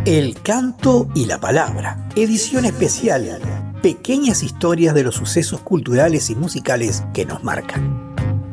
El canto y la palabra, edición especial, pequeñas historias de los sucesos culturales y musicales que nos marcan.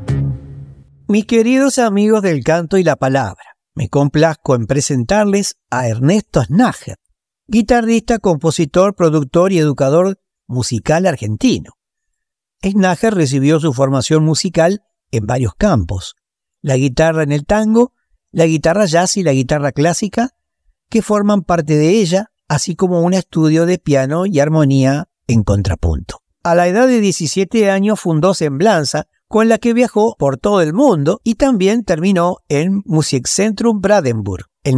Mis queridos amigos del canto y la palabra, me complazco en presentarles a Ernesto Snager, guitarrista, compositor, productor y educador musical argentino. Snager recibió su formación musical en varios campos: la guitarra en el tango, la guitarra jazz y la guitarra clásica, que forman parte de ella, así como un estudio de piano y armonía en contrapunto. A la edad de 17 años fundó Semblanza, con la que viajó por todo el mundo y también terminó en Musikzentrum Brandenburg. En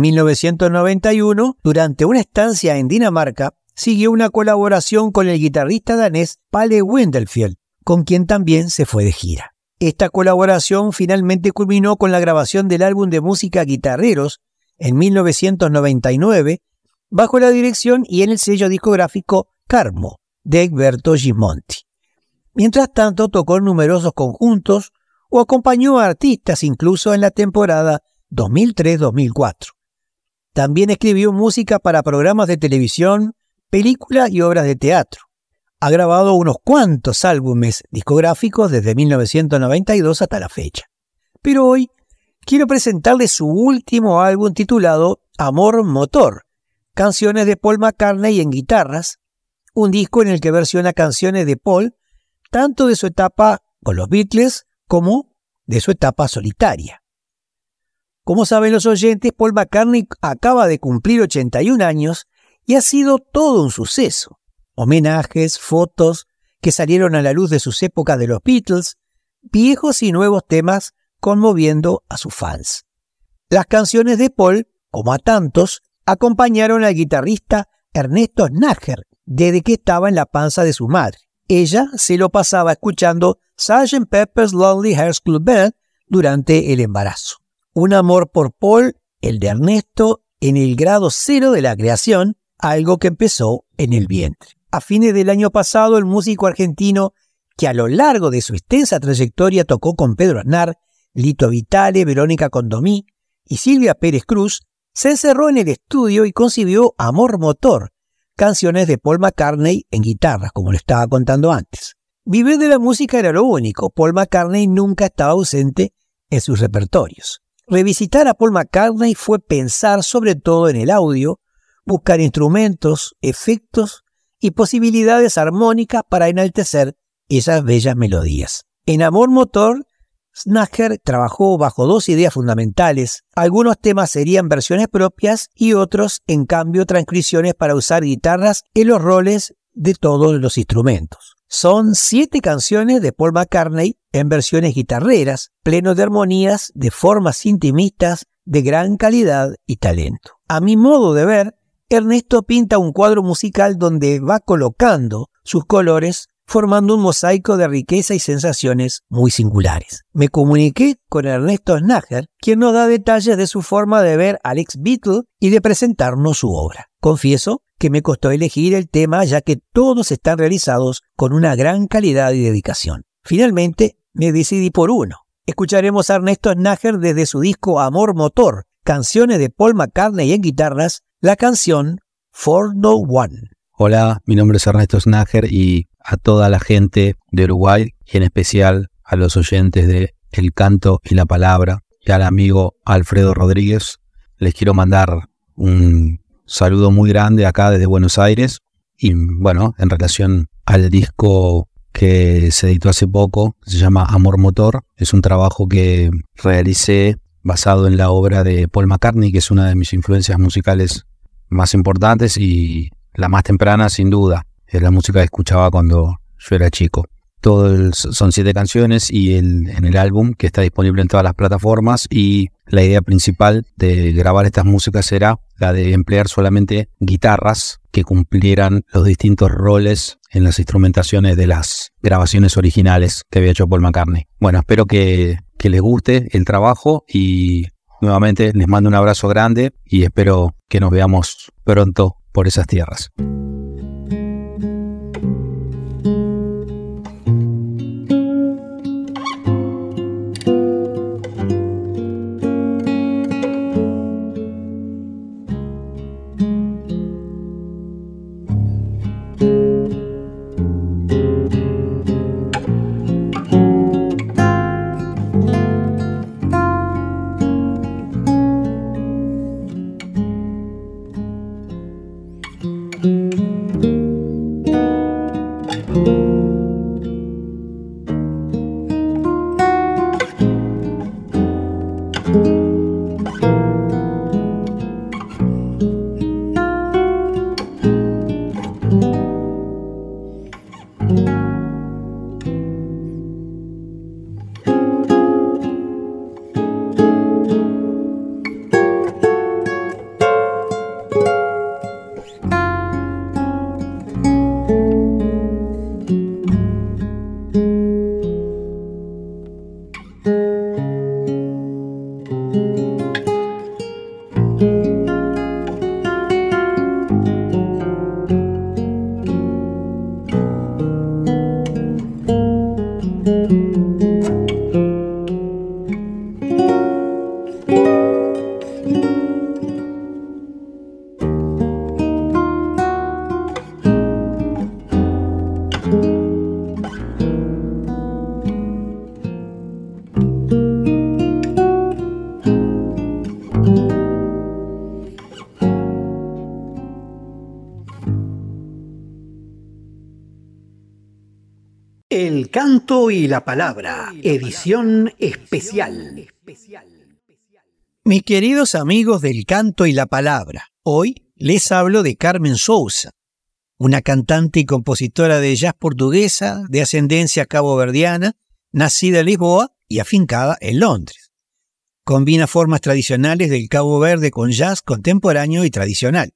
1991, durante una estancia en Dinamarca, siguió una colaboración con el guitarrista danés Palle Windelfield, con quien también se fue de gira. Esta colaboración finalmente culminó con la grabación del álbum de música Guitarreros en 1999, bajo la dirección y en el sello discográfico Carmo de Egberto Gismonti. Mientras tanto, tocó en numerosos conjuntos o acompañó a artistas incluso en la temporada 2003-2004. También escribió música para programas de televisión, películas y obras de teatro. Ha grabado unos cuantos álbumes discográficos desde 1992 hasta la fecha. Pero hoy quiero presentarles su último álbum titulado Amor Motor, canciones de Paul McCartney en guitarras, un disco en el que versiona canciones de Paul tanto de su etapa con los Beatles como de su etapa solitaria. Como saben los oyentes, Paul McCartney acaba de cumplir 81 años y ha sido todo un suceso. Homenajes, fotos que salieron a la luz de sus épocas de los Beatles, viejos y nuevos temas conmoviendo a sus fans. Las canciones de Paul, como a tantos, acompañaron al guitarrista Ernesto Snager desde que estaba en la panza de su madre. Ella se lo pasaba escuchando Sgt. Pepper's Lonely Hearts Club Band durante el embarazo. Un amor por Paul, el de Ernesto, en el grado cero de la creación, algo que empezó en el vientre. A fines del año pasado, el músico argentino, que a lo largo de su extensa trayectoria tocó con Pedro Aznar, Lito Vitale, Verónica Condomí y Silvia Pérez Cruz, se encerró en el estudio y concibió Amor Motor, canciones de Paul McCartney en guitarras, como lo estaba contando antes. Vivir de la música era lo único. Paul McCartney nunca estaba ausente en sus repertorios. Revisitar a Paul McCartney fue pensar sobre todo en el audio, buscar instrumentos, efectos y posibilidades armónicas para enaltecer esas bellas melodías. En Amor Motor, Snager trabajó bajo dos ideas fundamentales. Algunos temas serían versiones propias y otros, en cambio, transcripciones para usar guitarras en los roles de todos los instrumentos. Son 7 canciones de Paul McCartney en versiones guitarreras, plenos de armonías, de formas intimistas, de gran calidad y talento. A mi modo de ver, Ernesto pinta un cuadro musical donde va colocando sus colores, formando un mosaico de riqueza y sensaciones muy singulares. Me comuniqué con Ernesto Snager, quien nos da detalles de su forma de ver al ex Beatle y de presentarnos su obra. Confieso que me costó elegir el tema, ya que todos están realizados con una gran calidad y dedicación. Finalmente me decidí por uno. Escucharemos a Ernesto Snager desde su disco Amor Motor, canciones de Paul McCartney en guitarras, la canción For No One. Hola, mi nombre es Ernesto Snager y a toda la gente de Uruguay y en especial a los oyentes de El Canto y la Palabra y al amigo Alfredo Rodríguez, les quiero mandar un saludo muy grande acá desde Buenos Aires. Y bueno, en relación al disco que se editó hace poco, se llama Amor Motor, es un trabajo que realicé basado en la obra de Paul McCartney, que es una de mis influencias musicales más importantes y la más temprana sin duda. Es la música que escuchaba cuando yo era chico. Son 7 canciones y en el álbum, que está disponible en todas las plataformas, y la idea principal de grabar estas músicas era la de emplear solamente guitarras que cumplieran los distintos roles en las instrumentaciones de las grabaciones originales que había hecho Paul McCartney. Bueno, espero que les guste el trabajo y nuevamente les mando un abrazo grande y espero que nos veamos pronto por esas tierras. El canto y la palabra, edición especial. Mis queridos amigos del canto y la palabra, hoy les hablo de Carmen Sousa, una cantante y compositora de jazz portuguesa de ascendencia caboverdiana, nacida en Lisboa y afincada en Londres. Combina formas tradicionales del Cabo Verde con jazz contemporáneo y tradicional.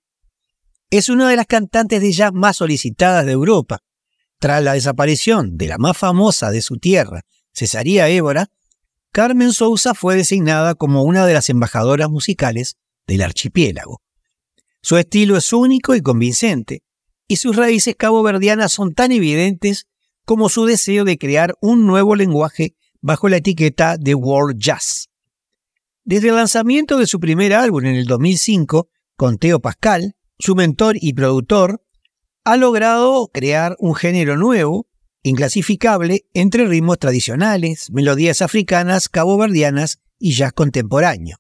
Es una de las cantantes de jazz más solicitadas de Europa. Tras la desaparición de la más famosa de su tierra, Cesaria Évora, Carmen Sousa fue designada como una de las embajadoras musicales del archipiélago. Su estilo es único y convincente, y sus raíces caboverdianas son tan evidentes como su deseo de crear un nuevo lenguaje bajo la etiqueta de World Jazz. Desde el lanzamiento de su primer álbum en el 2005, con Theo Pascal, su mentor y productor, ha logrado crear un género nuevo, inclasificable, entre ritmos tradicionales, melodías africanas, caboverdianas y jazz contemporáneo.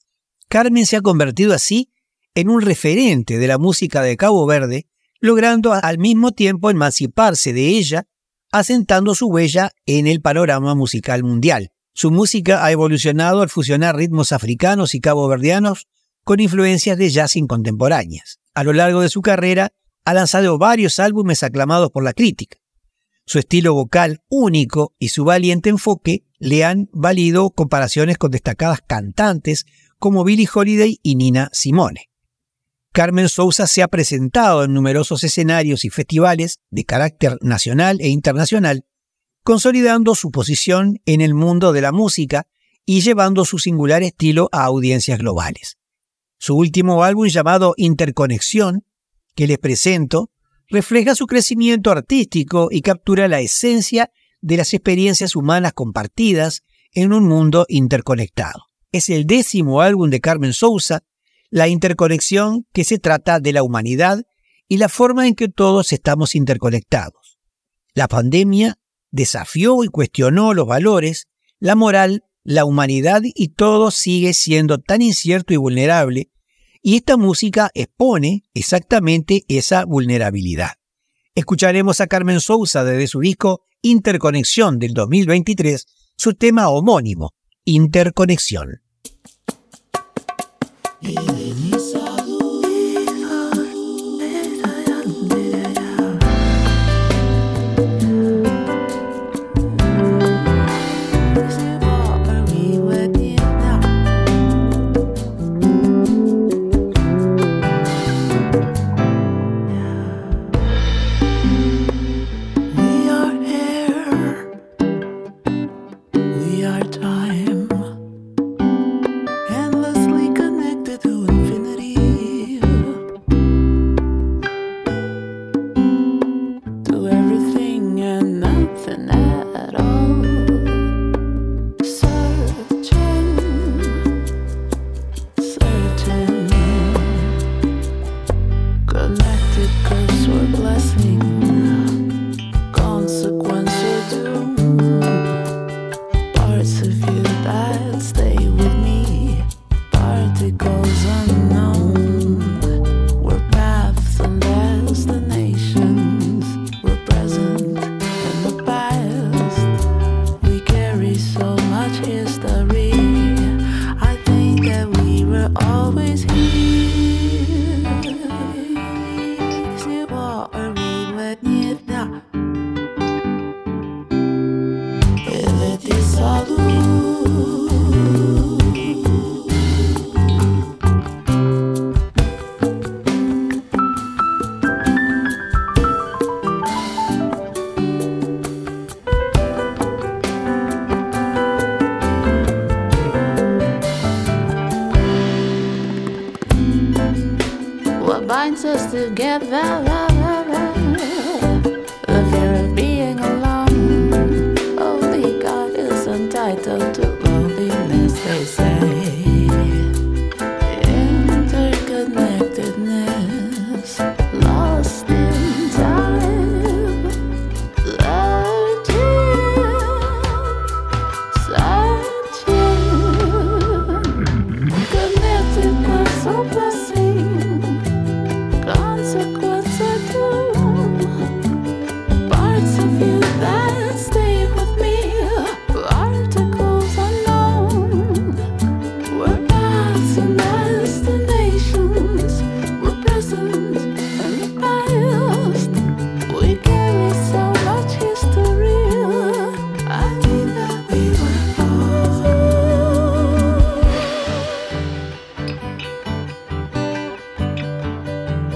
Carmen se ha convertido así en un referente de la música de Cabo Verde, logrando al mismo tiempo emanciparse de ella, asentando su huella en el panorama musical mundial. Su música ha evolucionado al fusionar ritmos africanos y caboverdianos con influencias de jazz contemporáneas. A lo largo de su carrera, ha lanzado varios álbumes aclamados por la crítica. Su estilo vocal único y su valiente enfoque le han valido comparaciones con destacadas cantantes como Billie Holiday y Nina Simone. Carmen Sousa se ha presentado en numerosos escenarios y festivales de carácter nacional e internacional, consolidando su posición en el mundo de la música y llevando su singular estilo a audiencias globales. Su último álbum, llamado Interconexión, que les presento, refleja su crecimiento artístico y captura la esencia de las experiencias humanas compartidas en un mundo interconectado. Es el 10º álbum de Carmen Sousa, La Interconexión, que se trata de la humanidad y la forma en que todos estamos interconectados. La pandemia desafió y cuestionó los valores, la moral, la humanidad y todo sigue siendo tan incierto y vulnerable. Y esta música expone exactamente esa vulnerabilidad. Escucharemos a Carmen Sousa desde su disco Interconexión del 2023, su tema homónimo, Interconexión. Together, the fear of being alone. Only God is entitled to loneliness, they say. Interconnectedness, lost in time, searching, connected by so blessing. Consequence I do.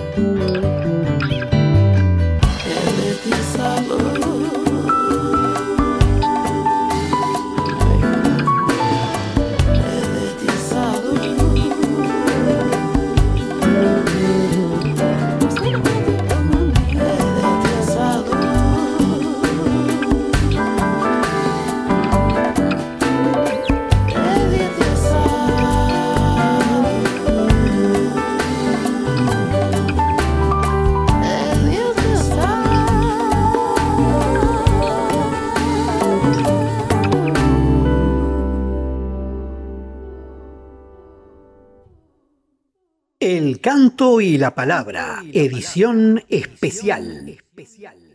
El canto y la palabra, edición especial.